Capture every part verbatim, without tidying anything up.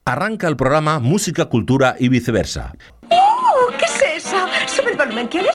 Arranca el programa Música, Cultura y Viceversa. ¡Oh! ¿Qué es eso? ¿Sube el volumen, quieres?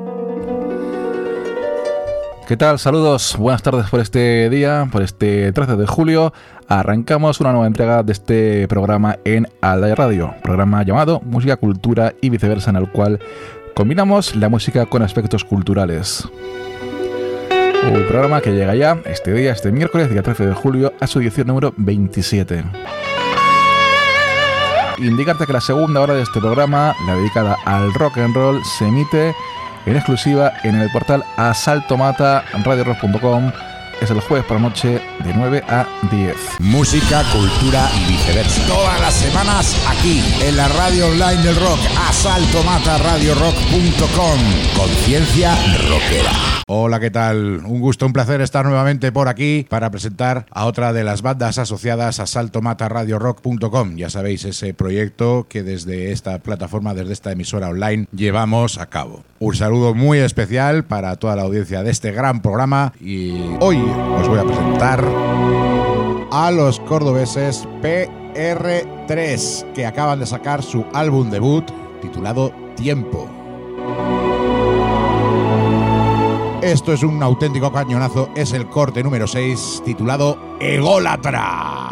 ¿Qué tal? Saludos, buenas tardes por este día, por este trece de julio. Arrancamos una nueva entrega de este programa en Aldaya Radio, programa llamado Música, Cultura y Viceversa, en el cual combinamos la música con aspectos culturales. Un programa que llega ya este día, este miércoles, día trece de julio, a su edición número veintisiete. Indicarte que la segunda hora de este programa, la dedicada al rock and roll, se emite en exclusiva en el portal asalto mata radio rock punto com. Es el jueves por la noche de nueve a diez. Música, cultura y viceversa. Todas las semanas aquí, en la radio online del rock, asalto mata radio rock punto com. Conciencia rockera. Hola, ¿qué tal? Un gusto, un placer estar nuevamente por aquí para presentar a otra de las bandas asociadas a asalto mata radio rock punto com. Ya sabéis, ese proyecto que desde esta plataforma, desde esta emisora online, llevamos a cabo. Un saludo muy especial para toda la audiencia de este gran programa y hoy os voy a presentar a los cordobeses P R tres, que acaban de sacar su álbum debut titulado Tiempo. Esto es un auténtico cañonazo, es el corte número seis titulado Ególatra.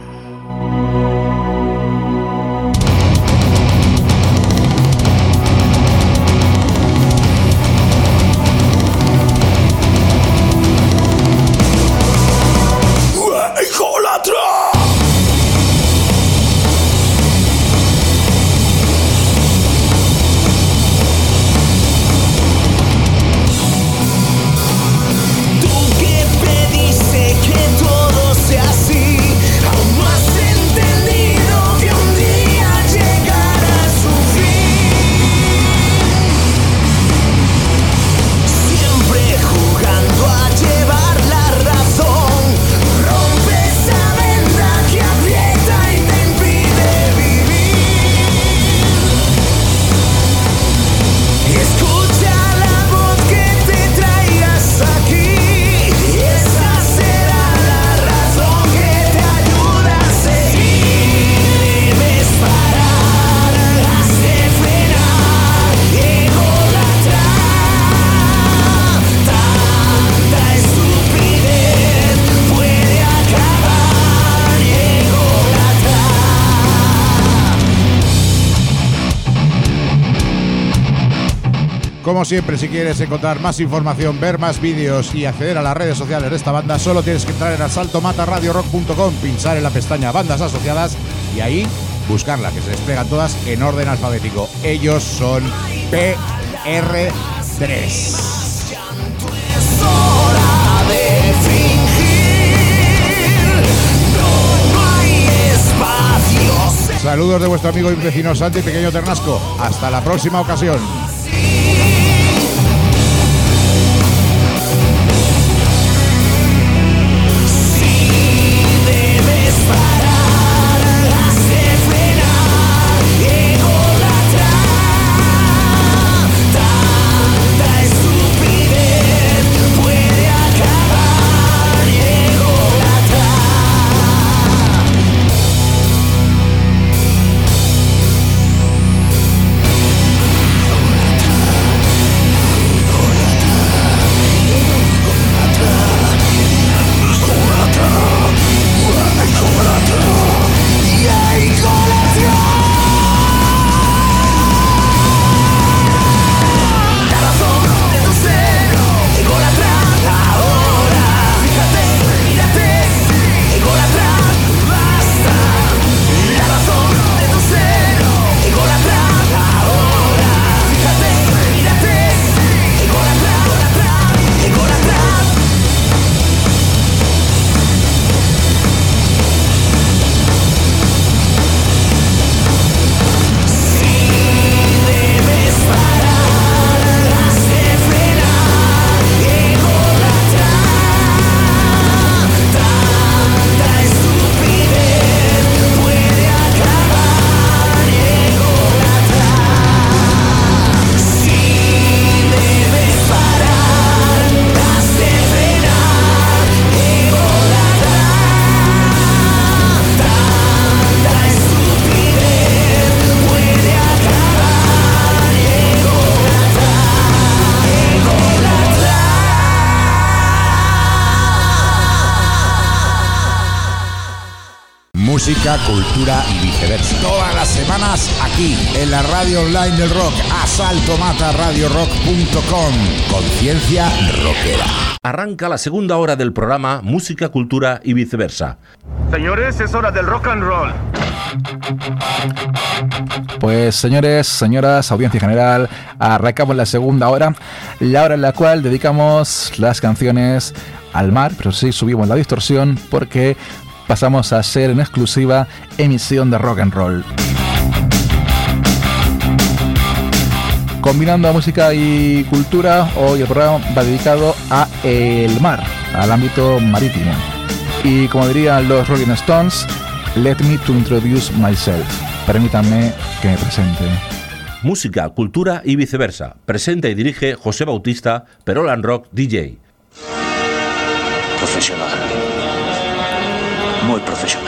Como siempre, si quieres encontrar más información, ver más vídeos y acceder a las redes sociales de esta banda, solo tienes que entrar en asalto mata radio rock punto com, pinchar en la pestaña Bandas Asociadas y ahí buscarla, que se desplegan todas en orden alfabético. Ellos son P R tres. Saludos de vuestro amigo y vecino Santi Pequeño Ternasco. Hasta la próxima ocasión. música, cultura y viceversa. Todas las semanas aquí, en la radio online del rock, asalto mata radio rock punto com. Conciencia rockera. Arranca la segunda hora del programa Música, Cultura y Viceversa. Señores, es hora del rock and roll. Pues señores, señoras, audiencia general, arrancamos la segunda hora, la hora en la cual dedicamos las canciones al mar, pero sí subimos la distorsión porque pasamos a ser en exclusiva emisión de rock and roll. Combinando música y cultura, hoy el programa va dedicado a el mar, al ámbito marítimo. Y como dirían los Rolling Stones, let me to introduce myself. Permítanme que me presente. Música, cultura y viceversa. Presenta y dirige José Bautista, Perolan Rock D J. Profesional. Muy profesional.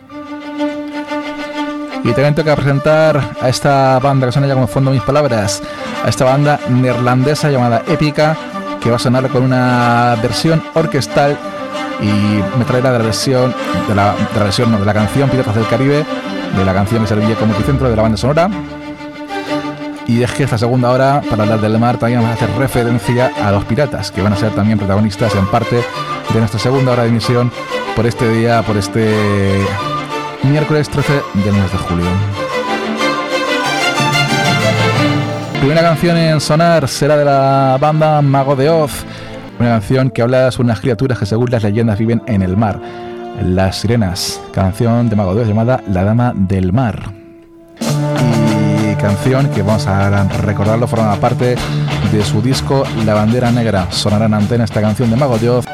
Y también toca presentar a esta banda que suena ya como fondo mis palabras, a esta banda neerlandesa llamada Épica, que va a sonar con una versión orquestal y me traerá de la versión de la, de la versión no, de la canción Piratas del Caribe, de la canción que servía como epicentro de la banda sonora. Y es que esta segunda hora, para hablar del mar, también vamos a hacer referencia a los piratas, que van a ser también protagonistas en parte de nuestra segunda hora de emisión por este día, por este miércoles trece del mes de julio. Primera canción en sonar será de la banda Mago de Oz, una canción que habla sobre unas criaturas que según las leyendas viven en el mar, las sirenas. Canción de Mago de Oz llamada La Dama del Mar. Y canción que vamos a recordarlo, forma parte de su disco La Bandera Negra. Sonará en antena esta canción de Mago de Oz.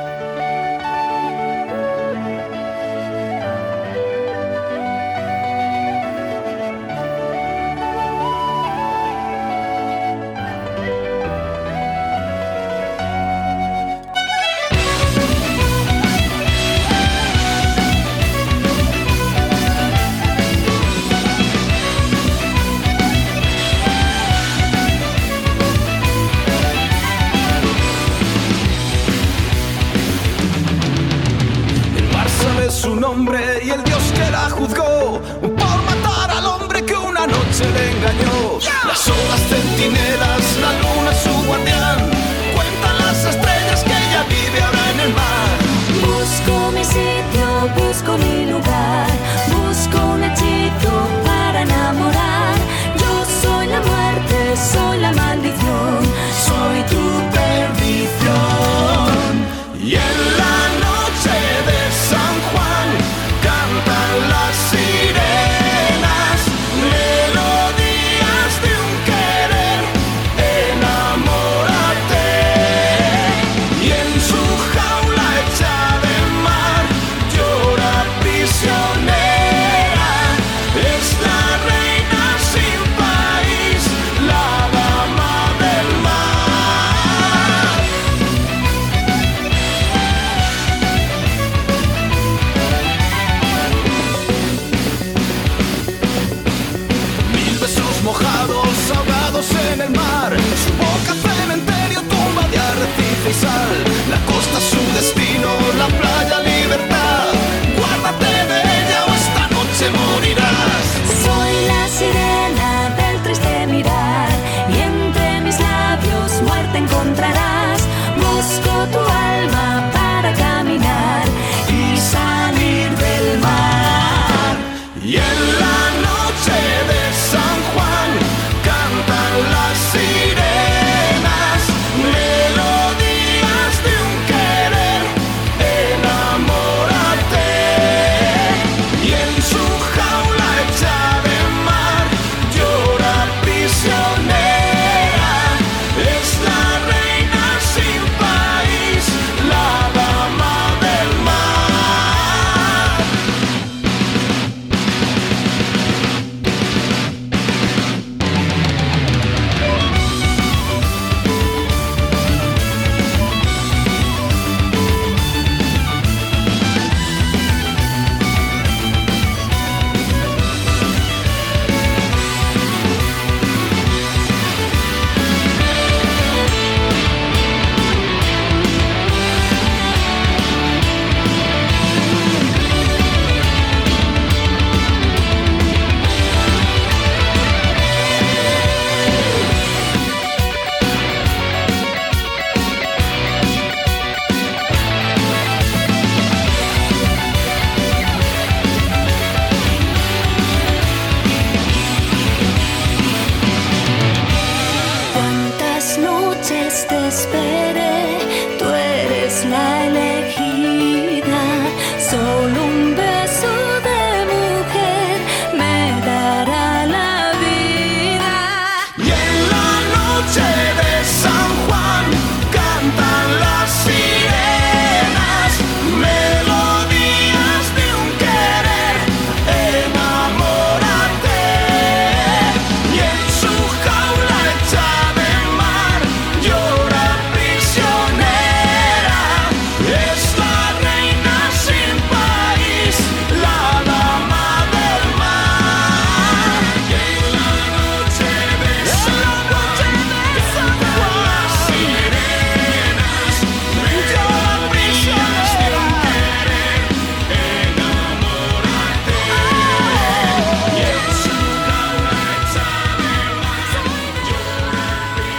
esperé, tú eres la elegida. Solo un beso de mujer me dará la vida. Y en la noche de San Juan cantan las sirenas, melodías de un querer, enamórate. Y en su jaula hecha de mar llora prisionera, es la reina sin país, la dama del mar. Y en la noche de San Juan cantan las sirenas, melodías de un querer, enamórate. Y en su jaula hecha de mar llora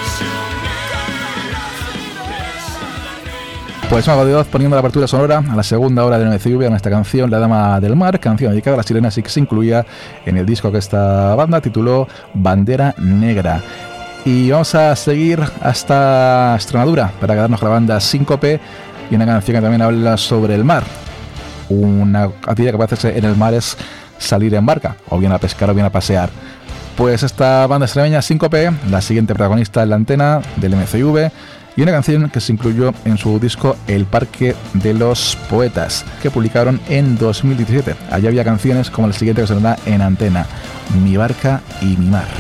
prisionera. Pues Mago de Oz poniendo la apertura sonora a la segunda hora de M C V en esta canción, La Dama del Mar, canción dedicada a las sirenas y que se incluía en el disco que esta banda tituló Bandera Negra. Y vamos a seguir hasta Extremadura para quedarnos con la banda Síncope y una canción que también habla sobre el mar. Una actividad que puede hacerse en el mar es salir en barca, o bien a pescar o bien a pasear. Pues esta banda extremeña Síncope, la siguiente protagonista en la antena del M C V, y una canción que se incluyó en su disco El Parque de los Poetas, que publicaron en dos mil diecisiete. Allí había canciones como la siguiente que sonará en antena, Mi Barca y Mi Mar.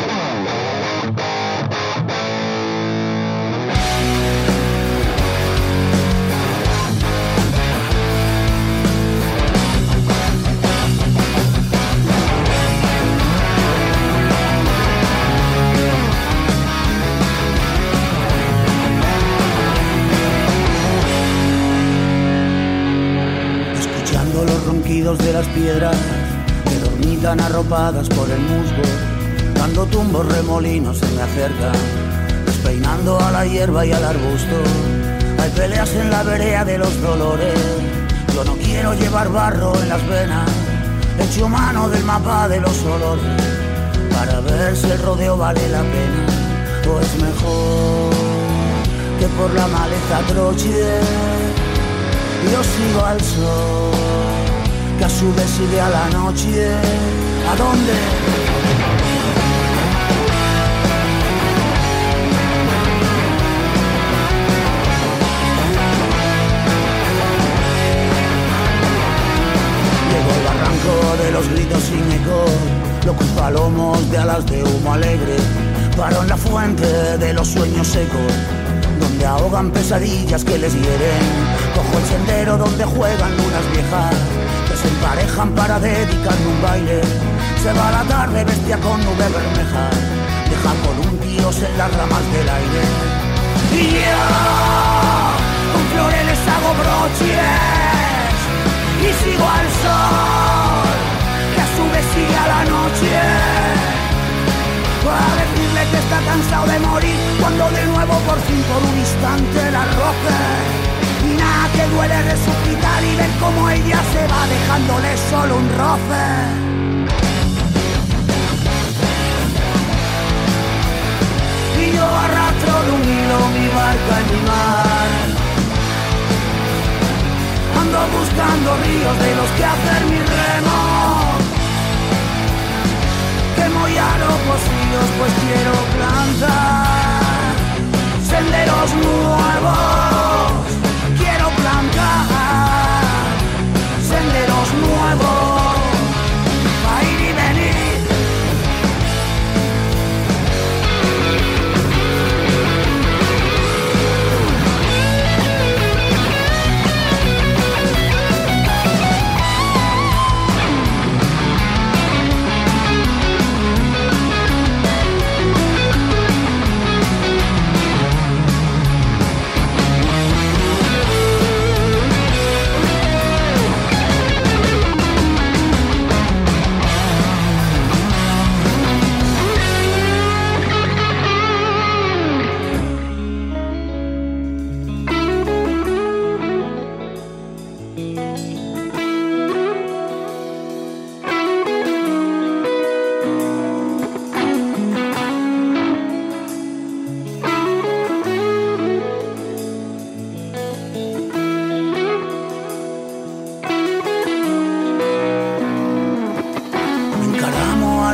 Escuchando los ronquidos de las piedras que dormitan arropadas por el musgo, dando tumbos remolinos se me acercan, despeinando a la hierba y al arbusto. Hay peleas en la vereda de los dolores, yo no quiero llevar barro en las venas, echo mano del mapa de los olores, para ver si el rodeo vale la pena, o es mejor que por la maleza troche. Yo sigo al sol, que a su vez sigue a la noche. ¿A dónde? Llegó el barranco de los gritos sin eco, locos palomos de alas de humo alegre, paro en la fuente de los sueños secos, donde ahogan pesadillas que les hieren. Cojo el sendero donde juegan lunas viejas, que se emparejan para dedicarme un baile. Se va la tarde bestia con nube bermeja, deja columpios en las ramas del aire. Y yo con flores les hago broches y sigo al sol, que a su vez sigue a la noche, para decirle que está cansado de morir, cuando de nuevo por fin por un instante la roce. Y nada que duele resucitar y ver cómo ella se va dejándole solo un roce. Y yo arrastro de un hilo mi barca en mi mar, ando buscando ríos de los que hacer mi remo, quemo ya los pocillos pues quiero plantar senderos nuevos, quiero plantar senderos nuevos, pa' ir y venir.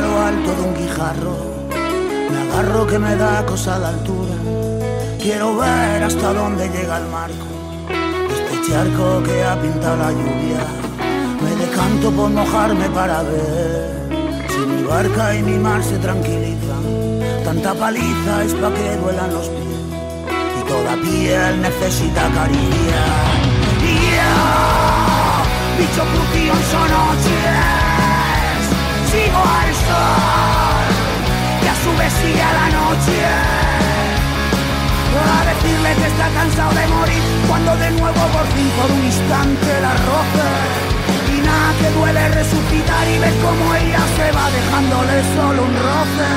lo alto de un guijarro, me agarro que me da cosa la altura. Quiero ver hasta dónde llega el marco, este charco que ha pintado la lluvia. Me decanto por mojarme para ver si mi barca y mi mar se tranquilizan. Tanta paliza es pa' que duelan los pies y toda piel necesita caricia. Y yo, bicho crujillo en son noches, sigo al sol y a su vez sigue a la noche, a decirle que está cansado de morir cuando de nuevo por fin por un instante la roce. Y nada que duele resucitar y ver cómo ella se va dejándole solo un roce.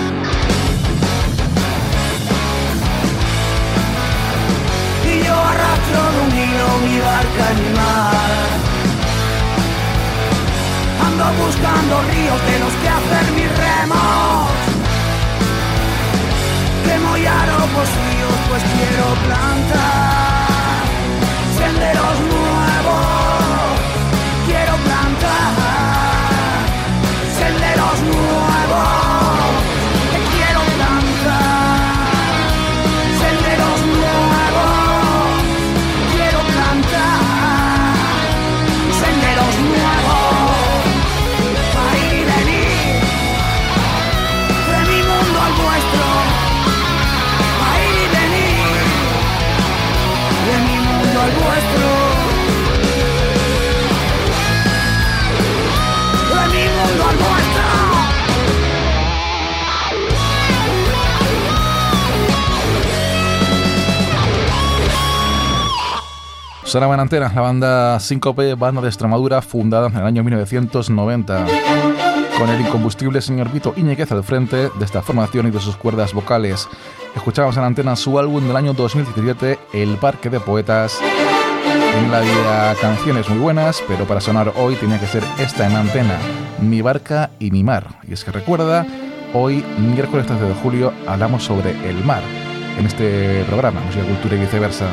Y yo arrastro de un hilo mi barca en mi mar, ando buscando ríos de los que hacer mis remos. Quemo y aropos ríos pues quiero plantar senderos nuevos. Quiero plantar senderos nuevos. Que quiero plantar senderos nuevos. Quiero plantar senderos nuevos. Para ir y venir de mi mundo al vuestro. Para ir y venir de mi mundo al vuestro. De mi mundo al vuestro. Sonaba en antena la banda Síncope, banda de Extremadura fundada en el año mil novecientos noventa. Con el incombustible señor Vito Íñiguez al frente de esta formación y de sus cuerdas vocales. Escuchábamos en antena su álbum del año dos mil diecisiete, El Parque de Poetas. En la vida canciones muy buenas, pero para sonar hoy tenía que ser esta en antena, Mi Barca y Mi Mar. Y es que recuerda, hoy, miércoles trece de julio, hablamos sobre el mar en este programa, Música, Cultura y Viceversa.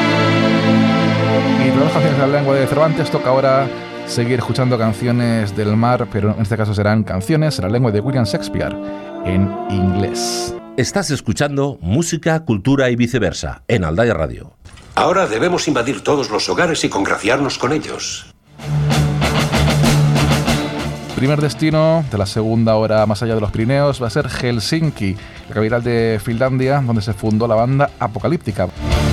Y todas las canciones de la lengua de Cervantes, toca ahora seguir escuchando canciones del mar, pero en este caso serán canciones en la lengua de William Shakespeare, en inglés. Estás escuchando Música, Cultura y Viceversa en Aldaya Radio. Ahora debemos invadir todos los hogares y congraciarnos con ellos. Primer destino de la segunda hora más allá de los Pirineos va a ser Helsinki, la capital de Finlandia, donde se fundó la banda Apocalíptica.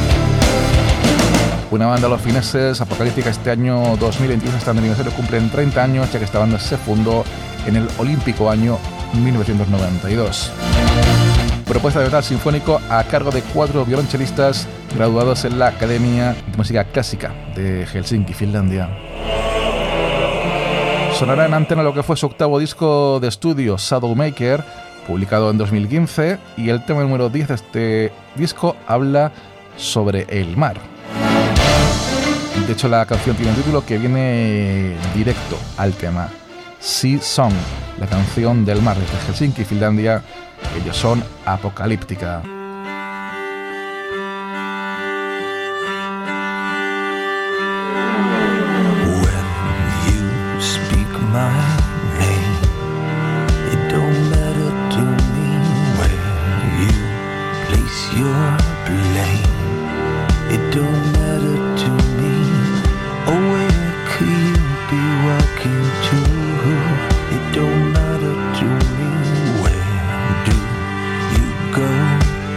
Una banda los fineses, Apocalíptica, este año dos mil veintiuno, este aniversario, cumplen treinta años, ya que esta banda se fundó en el olímpico año mil novecientos noventa y dos. Propuesta de metal sinfónico a cargo de cuatro violonchelistas graduados en la Academia de Música Clásica de Helsinki, Finlandia. Sonará en antena lo que fue su octavo disco de estudio, Shadowmaker, publicado en dos mil quince, y el tema número diez de este disco habla sobre el mar. De hecho, la canción tiene un título que viene directo al tema, Sea Song, la canción del mar desde Helsinki, Finlandia. Ellos son Apocalíptica. It don't matter to me, where do you go?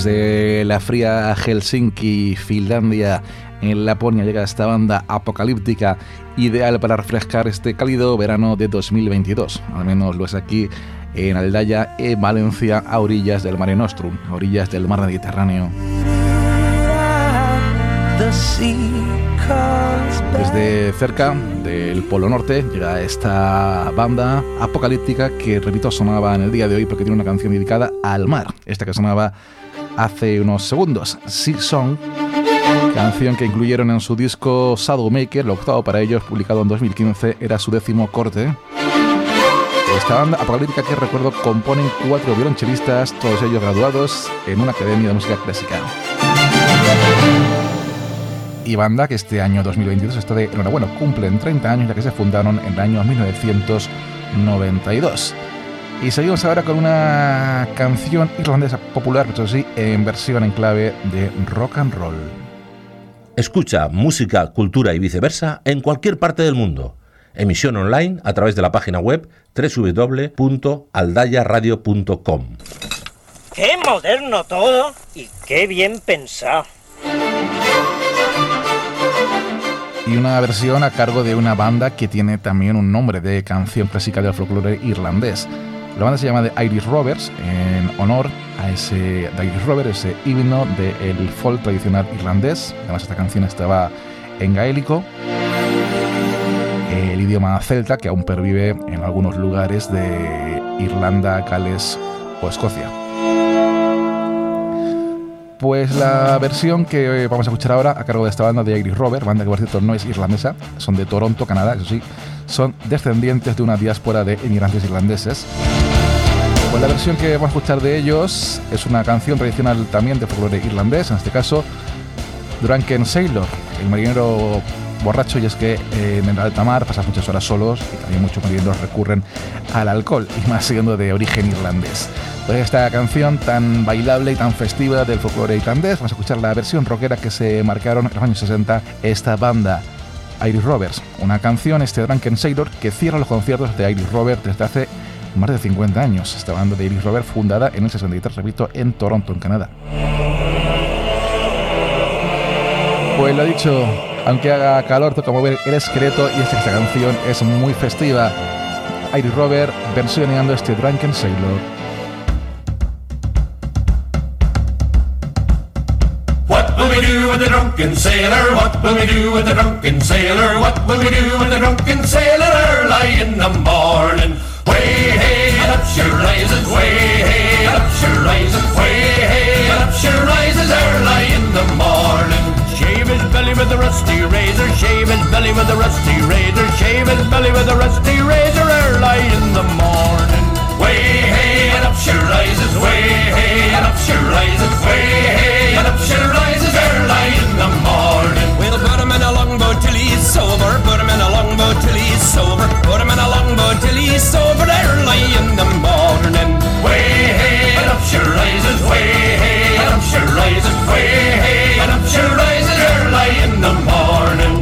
Desde la fría Helsinki, Finlandia, en Laponia, llega esta banda apocalíptica ideal para refrescar este cálido verano de dos mil veintidós. Al menos lo es aquí en Aldaya, en Valencia, a orillas del Mare Nostrum, a orillas del mar Mediterráneo. Desde cerca del Polo Norte llega esta banda apocalíptica que, repito, sonaba en el día de hoy porque tiene una canción dedicada al mar. Esta que sonaba hace unos segundos, Sea Song, canción que incluyeron en su disco Shadowmaker, el octavo para ellos, publicado en dos mil quince, era su décimo corte. Esta banda apocalíptica que, recuerdo, componen cuatro violonchelistas, todos ellos graduados en una academia de música clásica. Y banda que este año dos mil veintidós está de enhorabuena, cumplen treinta años ya que se fundaron en el año mil novecientos noventa y dos. Y seguimos ahora con una canción irlandesa popular, pero sí en versión en clave de rock and roll. Escucha música, cultura y viceversa en cualquier parte del mundo. Emisión online a través de la página web doble u doble u doble u punto aldaya radio punto com. ¡Qué moderno todo y qué bien pensado! Y una versión a cargo de una banda que tiene también un nombre de canción clásica del folclore irlandés. La banda se llama The Irish Rovers, en honor a ese The Irish Rover, ese himno del folk tradicional irlandés. Además, esta canción estaba en gaélico, el idioma celta que aún pervive en algunos lugares de Irlanda, Gales o Escocia. Pues la versión que vamos a escuchar ahora a cargo de esta banda de Irish Rover, banda que por cierto no es irlandesa, son de Toronto, Canadá, eso sí, son descendientes de una diáspora de inmigrantes irlandeses. Pues la versión que vamos a escuchar de ellos es una canción tradicional también de folclore irlandés, en este caso Drunken Sailor, el marinero borracho, y es que en el alta mar pasan muchas horas solos y también muchos marineros recurren al alcohol, y más siendo de origen irlandés. Pues esta canción tan bailable y tan festiva del folclore irlandés, vamos a escuchar la versión rockera que se marcaron en los años sesenta esta banda Irish Rovers. Una canción, este Drunken Sailor, que cierra los conciertos de Irish Rovers desde hace más de cincuenta años. Esta banda de Irish Rovers, fundada en el sesenta y tres, repito, en Toronto, en Canadá. Pues lo dicho, aunque haga calor, toca mover el esqueleto, y esta canción es muy festiva. Irish Rovers versionando este Drunken Sailor. What will we do with the drunken sailor? What will we do with the drunken sailor? What will we do with the drunken sailor early in the morning? Way hey, and up she rises, way hey, and up she rises, way hey, and up she rises early in the morning. Shave his belly with a rusty razor, shave his belly with a rusty razor, shave his belly with a rusty razor early in the morning. Way hey, and up she rises, way hey, and up she rises, way hey, and up she rises early in the morning. We'll put him in a longboat till he's sober, put him in a longboat till he's sober, put him in a longboat till he's sober early in the morning. Way hey, and up she rises, way hey, and up she rises, way hey, and up she rises early in the morning.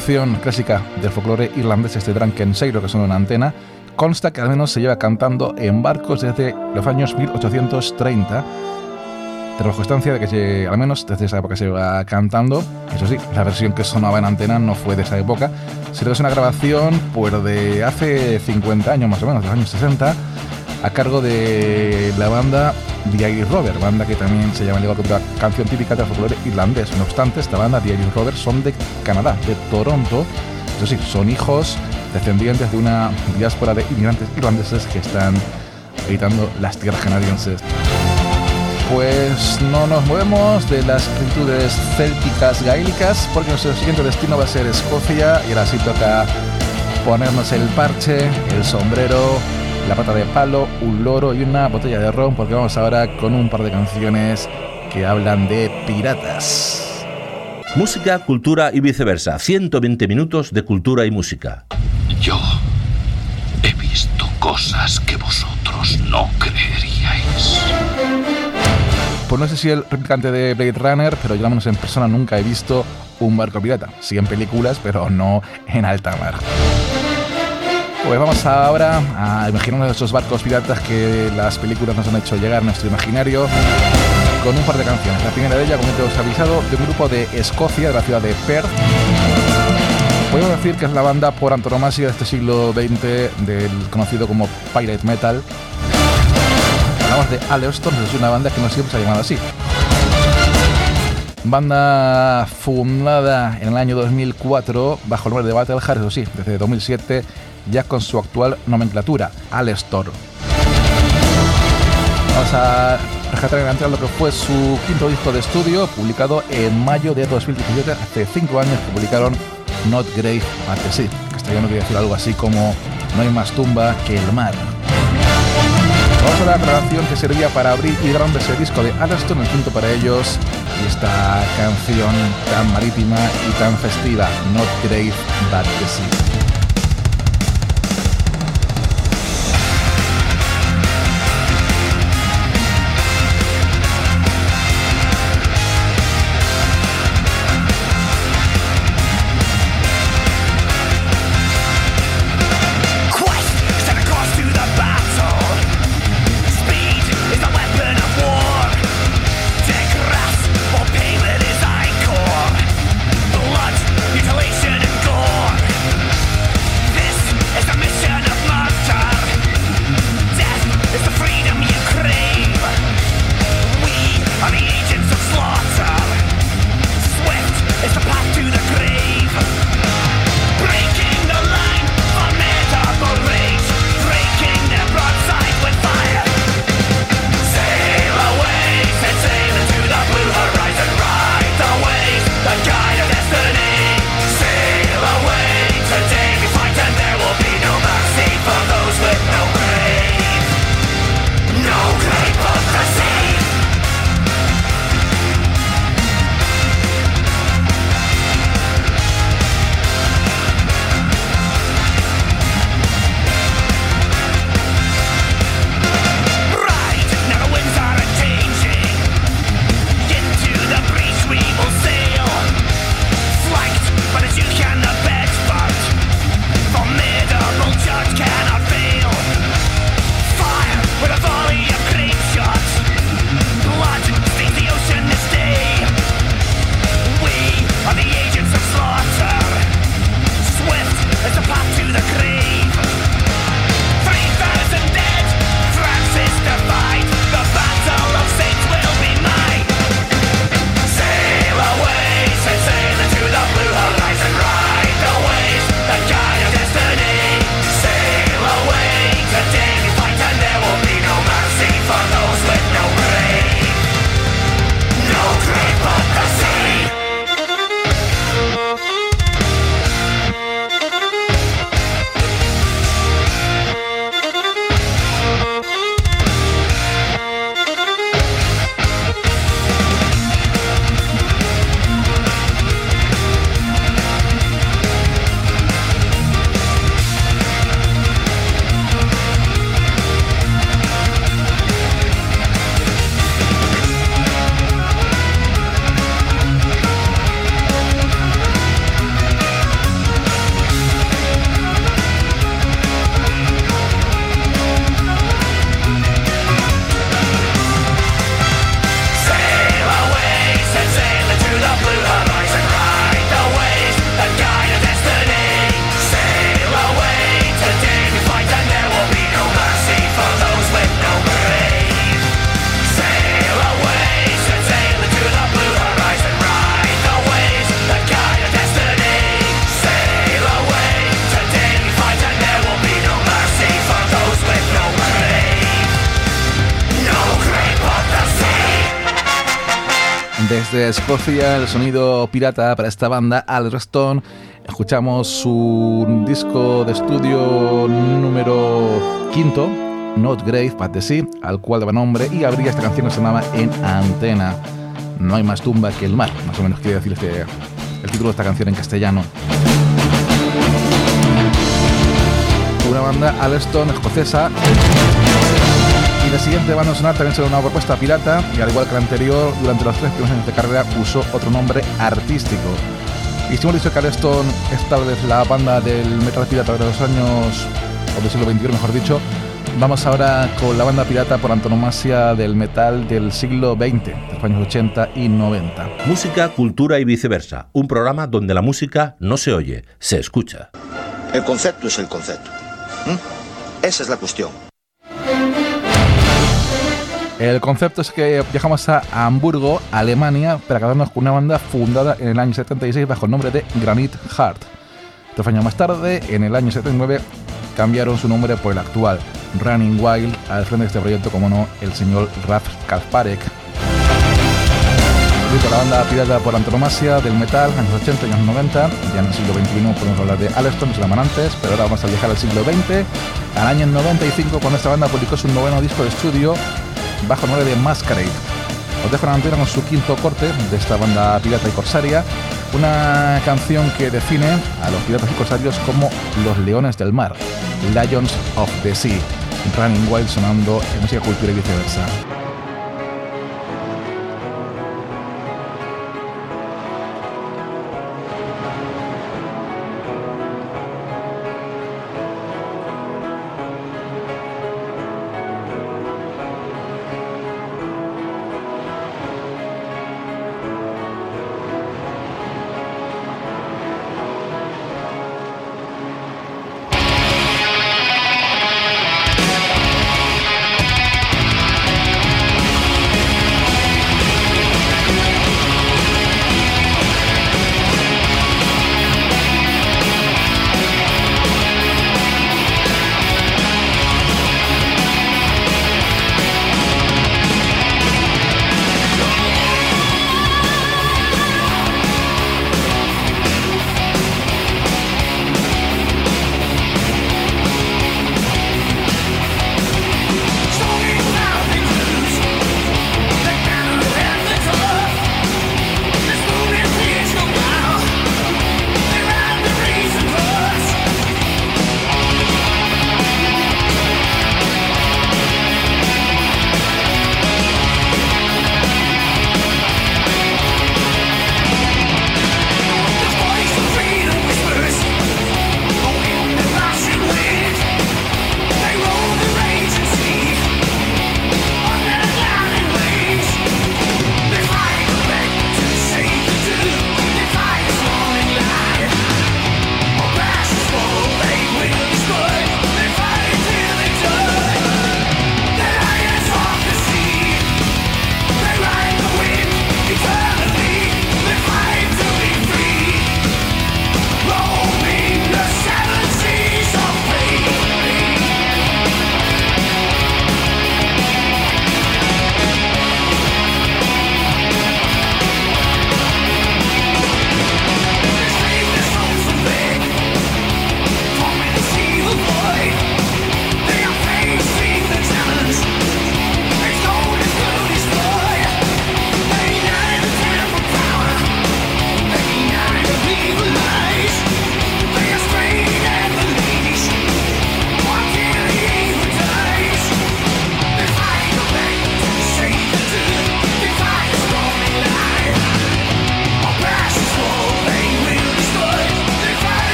canción clásica del folclore irlandés, este Drunken Sailor que suena en la antena, consta que al menos se lleva cantando en barcos desde los años mil ochocientos treinta. Tenemos constancia de que se, al menos desde esa época se va cantando. Eso sí, la versión que sonaba en antena no fue de esa época, sino que es una grabación pues, de hace cincuenta años más o menos, de los años sesenta, a cargo de la banda The Irish Rovers, banda que también se llama igual que otra canción típica del folclore irlandés. No obstante, esta banda, The Irish Rovers, son de Canadá, de Toronto. Eso sí, son hijos descendientes de una diáspora de inmigrantes irlandeses que están habitando las tierras canadienses. Pues no nos movemos de las actitudes célticas gaélicas, porque nuestro siguiente destino va a ser Escocia, y ahora sí toca ponernos el parche, el sombrero, la pata de palo, un loro y una botella de ron, porque vamos ahora con un par de canciones que hablan de piratas. Música, cultura y viceversa. ciento veinte minutos de cultura y música. Yo he visto cosas que vosotros no creeríais. Pues no sé si el replicante de Blade Runner, pero yo al menos en persona nunca he visto un barco pirata. Sí en películas, pero no en alta mar. Pues vamos ahora a imaginarnos esos barcos piratas que las películas nos han hecho llegar a nuestro imaginario con un par de canciones. La primera de ellas, como te os he avisado, de un grupo de Escocia, de la ciudad de Perth. Podemos decir que es la banda por antonomasia de este siglo veinte del conocido como Pirate Metal. Hablamos de Alestorm, es una banda que no siempre se ha llamado así. Banda fundada en el año dos mil cuatro bajo el nombre de Battleheart, eso sí, desde dos mil siete ya con su actual nomenclatura, Alestorm. Vamos a rescatar en la entrada lo que fue su quinto disco de estudio, publicado en mayo de dos mil diecisiete, hace cinco años que publicaron Not Grave at the Sea. Castellano quiere decir algo así como no hay más tumba que el mar. Vamos a la grabación que servía para abrir y grande ese disco de Alestorm, el quinto para ellos, y esta canción tan marítima y tan festiva, Not Grave at the Sea. Mutilation and gore. Desde Escocia, el sonido pirata para esta banda, Alston. Escuchamos su disco de estudio número quinto, Not Grave but the Sea, al cual daba nombre y abría esta canción que se llamaba En Antena. No hay más tumba que el mar, más o menos quiere decir este, el título de esta canción en castellano. Una banda Alston, escocesa. Y la siguiente banda sonora también será una propuesta pirata, y al igual que la anterior, durante los tres primeros años de carrera usó otro nombre artístico. Y si hemos dicho que Alston es tal vez la banda del metal pirata de los años, o del siglo veintiuno mejor dicho, vamos ahora con la banda pirata por antonomasia del metal del siglo veinte, de los años ochenta y noventa. Música, cultura y viceversa, un programa donde la música no se oye, se escucha. El concepto es el concepto. ¿Mm? Esa es la cuestión. El concepto es que viajamos a Hamburgo, Alemania, para quedarnos con una banda fundada en el año setenta y seis bajo el nombre de Granite Heart. Dos años más tarde, en el año setenta y nueve, cambiaron su nombre por el actual, Running Wild, al frente de este proyecto, como no, el señor Ralf Kasparek. La banda pirata por antonomasia del metal, años ochenta y años noventa, ya en el siglo veintiuno podemos hablar de Alston, que se llaman antes, pero ahora vamos a viajar al siglo veinte, al año noventa y cinco, cuando esta banda publicó su noveno disco de estudio, bajo el nombre de Masquerade. Os dejo en antena con su quinto corte de esta banda pirata y corsaria, una canción que define a los piratas y corsarios como los leones del mar, Lions of the Sea. Running Wild sonando en música, cultura y viceversa.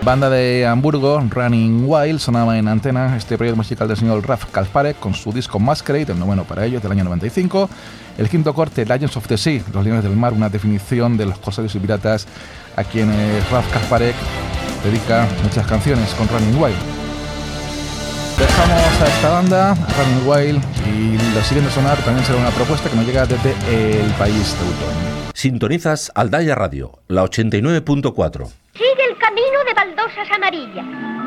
Banda de Hamburgo, Running Wild, sonaba en Antena este proyecto musical del señor Ralf Kasparek con su disco Masquerade, el noveno para ellos, del año noventa y cinco. El quinto corte, Legends of the Sea, Los Leones del Mar, una definición de los corsarios y piratas a quienes Ralf Kasparek dedica muchas canciones con Running Wild. Dejamos a esta banda, a Running Wild, y lo siguiente a sonar también será una propuesta que nos llega desde el país teutón. Sintonizas Aldaya Radio, la ochenta y nueve punto cuatro. Sigue el camino de baldosas amarillas.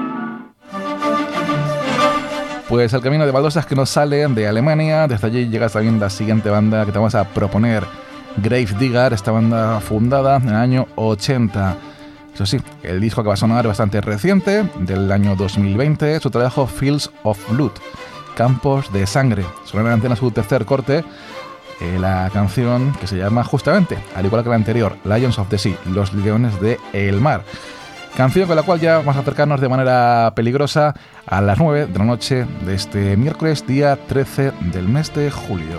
Pues el camino de baldosas que nos sale de Alemania. Desde allí llega también la siguiente banda que te vamos a proponer, Gravedigger, esta banda fundada en el año ochenta. Eso sí, el disco que va a sonar es bastante reciente, del año dos mil veinte, su trabajo Fields of Blood, Campos de Sangre. Suena en Antena su tercer corte, eh, la canción que se llama justamente, al igual que la anterior, Lions of the Sea, Los Leones del Mar. Canción con la cual ya vamos a acercarnos de manera peligrosa a las nueve de la noche de este miércoles, día trece del mes de julio.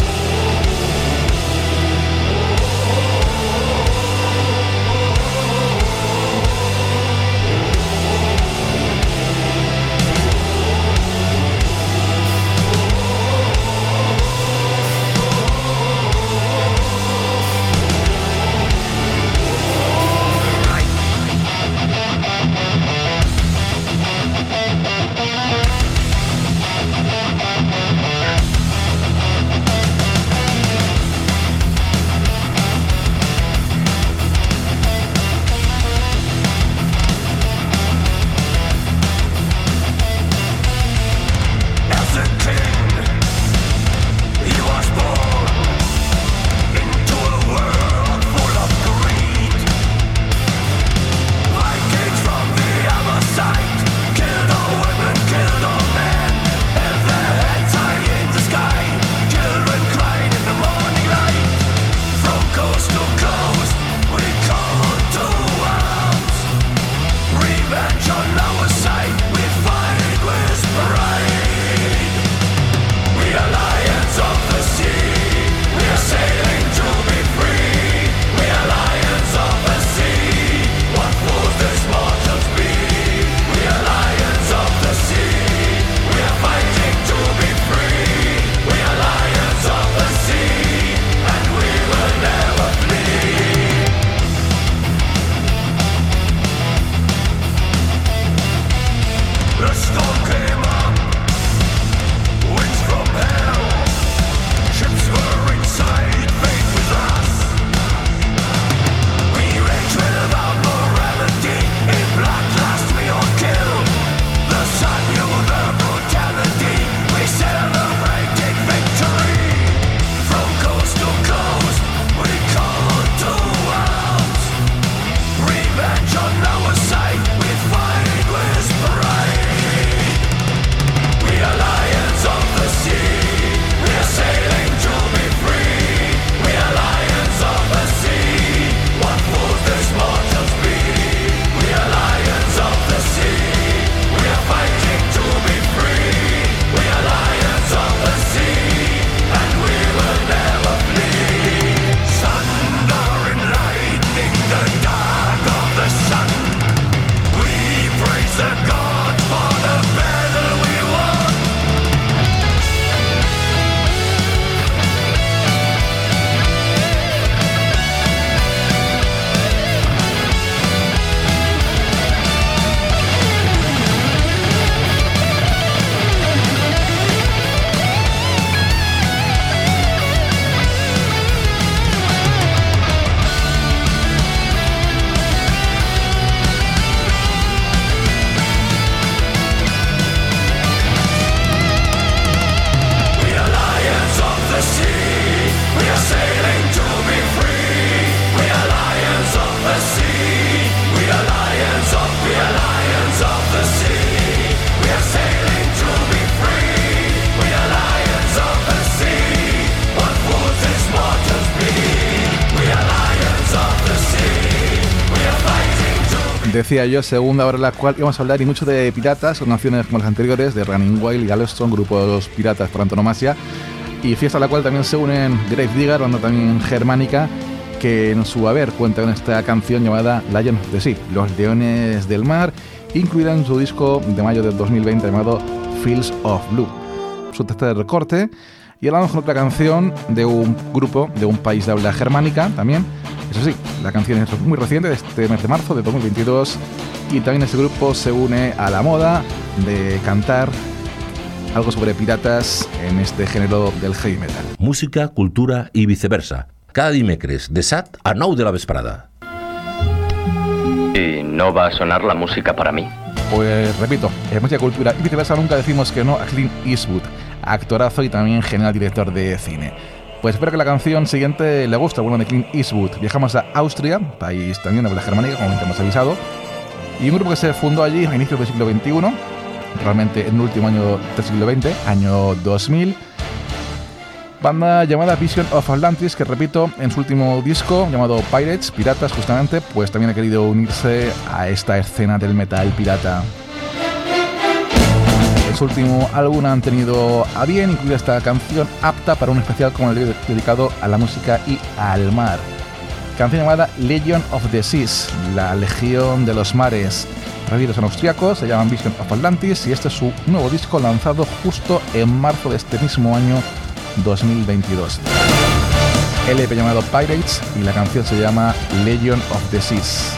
Decía yo, segunda hora en la cual íbamos a hablar y mucho de piratas, con canciones como las anteriores de Running Wild y Aleston, grupos piratas por antonomasia, y fiesta a la cual también se unen Gravedigger, banda también germánica, que en su haber cuenta con esta canción llamada Lions of the Sea, Los Leones del Mar, incluida en su disco de mayo del dos mil veinte llamado Fields of Blue. Su tercer recorte, y hablamos con otra canción de un grupo de un país de habla germánica también. Eso sí, la canción es muy reciente, de este mes de marzo de dos mil veintidós, y también este grupo se une a la moda de cantar algo sobre piratas en este género del heavy metal. Música, cultura i viceversa. Cada dimecres, de set a nou de la vesprada. ¿Y no va a sonar la música para mí? Pues repito, en música, cultura y viceversa nunca decimos que no a Clint Eastwood, actorazo y también genial director de cine. Pues espero que la canción siguiente le guste, bueno, de Clint Eastwood. Viajamos a Austria, país también de habla germánica, como te hemos avisado, y un grupo que se fundó allí a inicios del siglo veintiuno, realmente en el último año del siglo veinte, año dos mil. Banda llamada Vision of Atlantis, que repito, en su último disco llamado Pirates, Piratas justamente, pues también ha querido unirse a esta escena del metal pirata. En su último álbum han tenido a bien incluir esta canción apta para un especial como el dedicado a la música y al mar. Canción llamada Legion of the Seas, la Legión de los Mares. Repito, son austriacos, se llaman Vision of Atlantis y este es su nuevo disco lanzado justo en marzo de este mismo año dos mil veintidós. L P llamado Pirates y la canción se llama Legion of the Seas.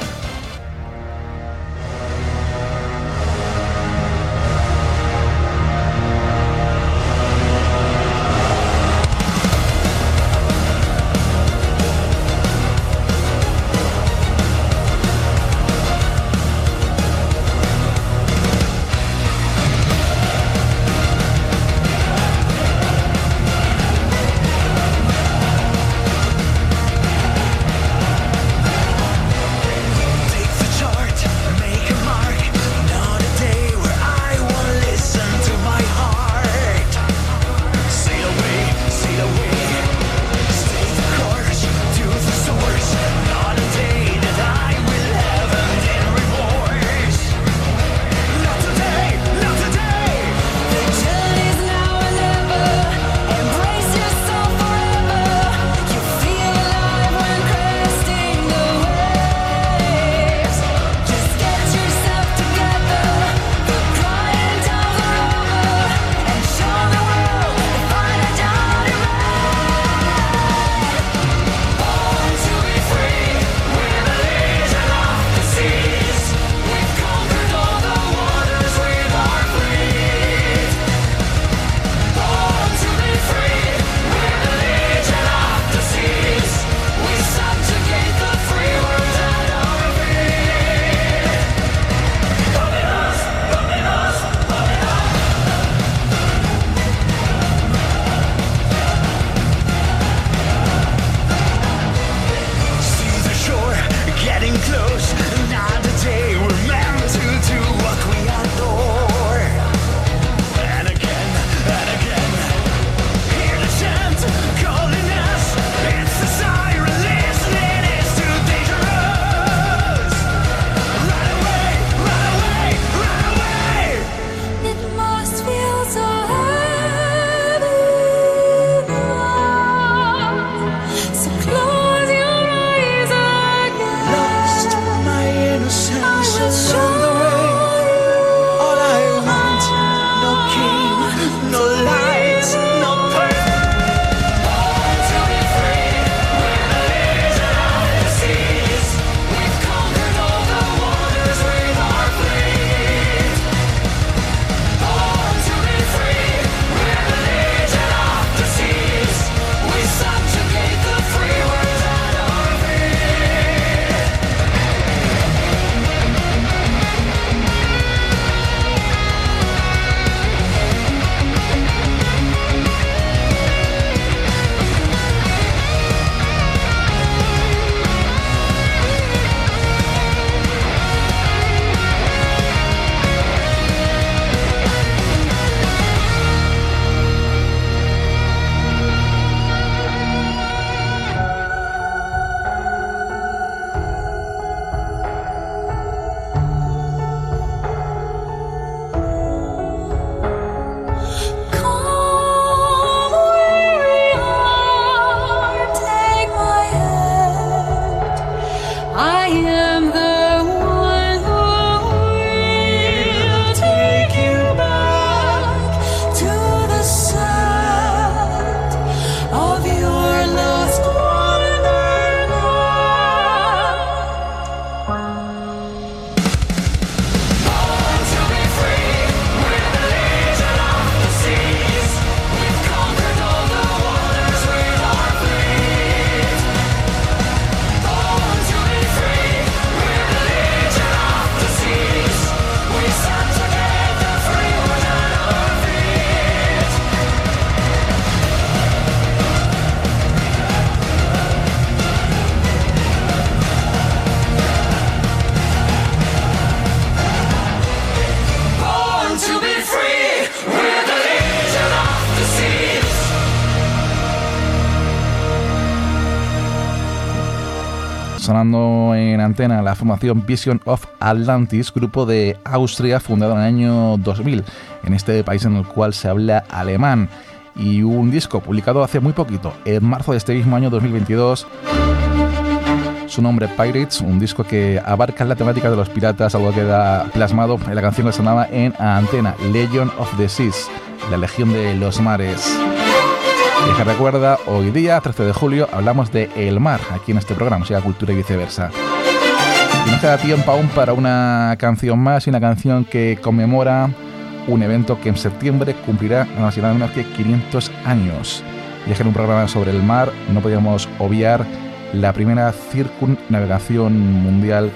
sonando en antena la formación Vision of Atlantis, grupo de Austria fundado en el año dos mil, en este país en el cual se habla alemán, y un disco publicado hace muy poquito, en marzo de este mismo año dos mil veintidós. Su nombre, Pirates, un disco que abarca la temática de los piratas, algo que queda plasmado en la canción que sonaba en antena, Legion of the Seas, la Legión de los Mares. Y que recuerda, hoy día, trece de julio, hablamos de el mar, aquí en este programa, Música, Cultura y Viceversa. Y nos queda tiempo aún para una canción más, y una canción que conmemora un evento que en septiembre cumplirá nada más y nada menos que quinientos años. Y es que en un programa sobre el mar no podíamos obviar la primera circunnavegación mundial,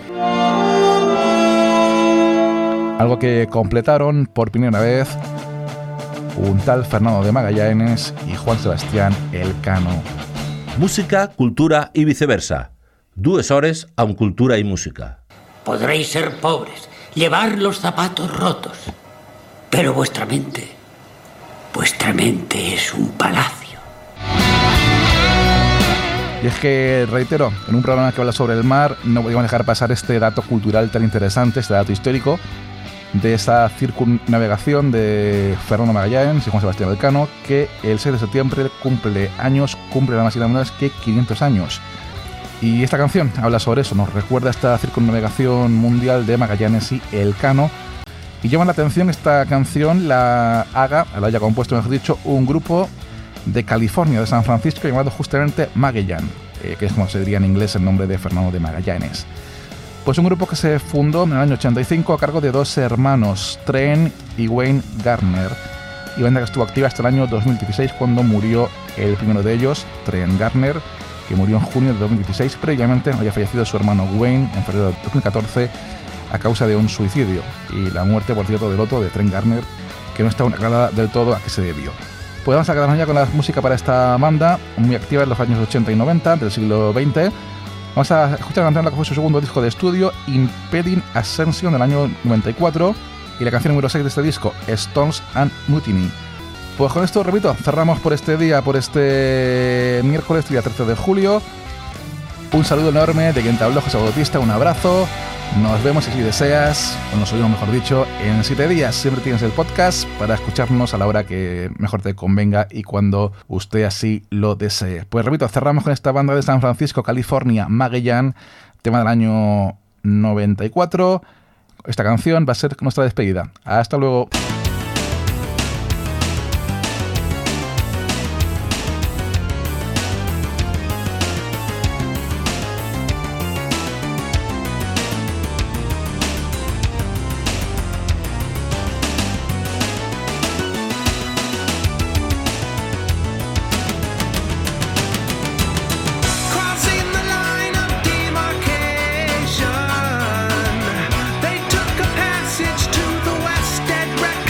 algo que completaron por primera vez un tal Fernando de Magallanes y Juan Sebastián Elcano. Música, cultura y viceversa. Dues hores amb cultura y música. Podréis ser pobres, llevar los zapatos rotos, pero vuestra mente, vuestra mente es un palacio. Y es que, reitero, en un programa que habla sobre el mar, no podíamos dejar pasar este dato cultural tan interesante, este dato histórico, de esa circunnavegación de Fernando Magallanes y Juan Sebastián Elcano, que el seis de septiembre cumple años, cumple nada más y nada menos que quinientos años. Y esta canción habla sobre eso, nos recuerda esta circunnavegación mundial de Magallanes y Elcano. Y llama la atención esta canción la haga, la haya compuesto, mejor dicho, un grupo de California, de San Francisco, llamado justamente Magellan, eh, que es como se diría en inglés el nombre de Fernando de Magallanes. Pues un grupo que se fundó en el año ochenta y cinco a cargo de dos hermanos, Trent y Wayne Gardner, y banda que estuvo activa hasta el año dos mil dieciséis, cuando murió el primero de ellos, Trent Gardner, que murió en junio de dos mil dieciséis. Previamente había fallecido su hermano Wayne en febrero de dos mil catorce a causa de un suicidio, y la muerte, por cierto, del otro, de Trent Gardner, que no está clara del todo a qué se debió. Pues vamos a quedarnos ya con la música para esta banda, muy activa en los años ochenta y noventa del siglo veinte. Vamos a escuchar la canción que fue su segundo disco de estudio, Impending Ascension, del año noventa y cuatro, y la canción número seis de este disco, Stones and Mutiny. Pues con esto, repito, cerramos por este día, por este miércoles, día trece de julio. Un saludo enorme de quien te habló, José Bautista, un abrazo. Nos vemos, si deseas, o nos oímos mejor dicho, en siete días. Siempre tienes el podcast para escucharnos a la hora que mejor te convenga y cuando usted así lo desee. Pues repito, cerramos con esta banda de San Francisco, California, Magellan, tema del año noventa y cuatro. Esta canción va a ser nuestra despedida. Hasta luego. They took a passage to the west, dead wreck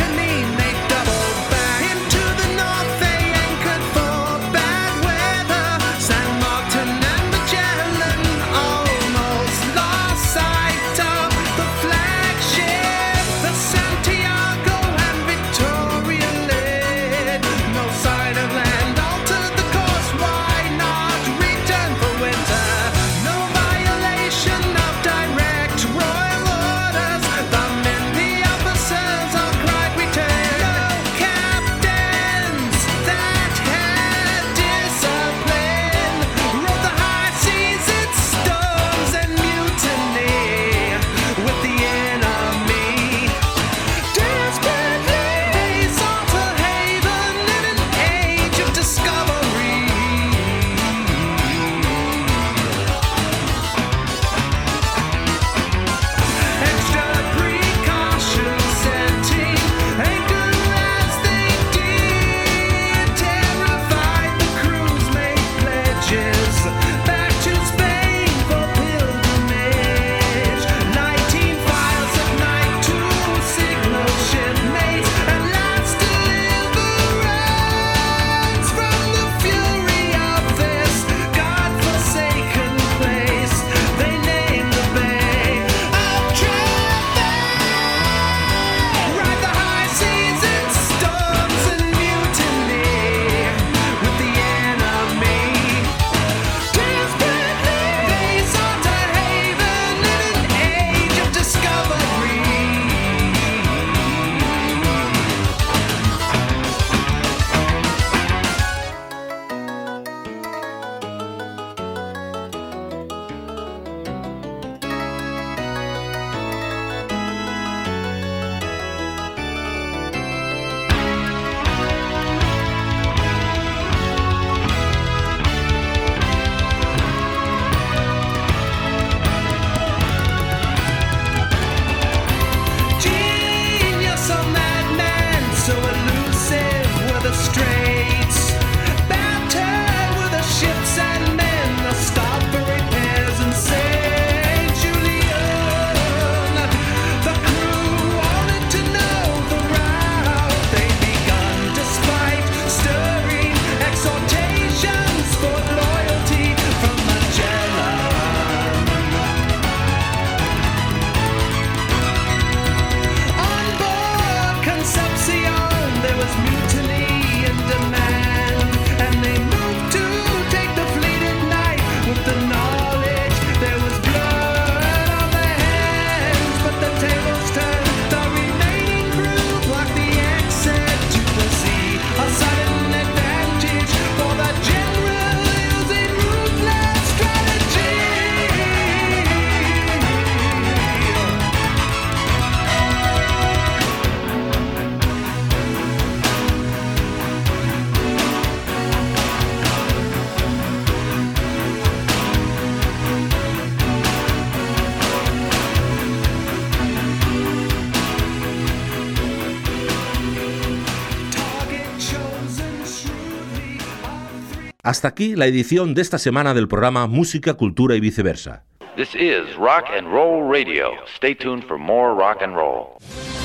Hasta aquí la edición de esta semana del programa Música, Cultura y Viceversa. This is Rock and Roll Radio. Stay tuned for more rock and roll.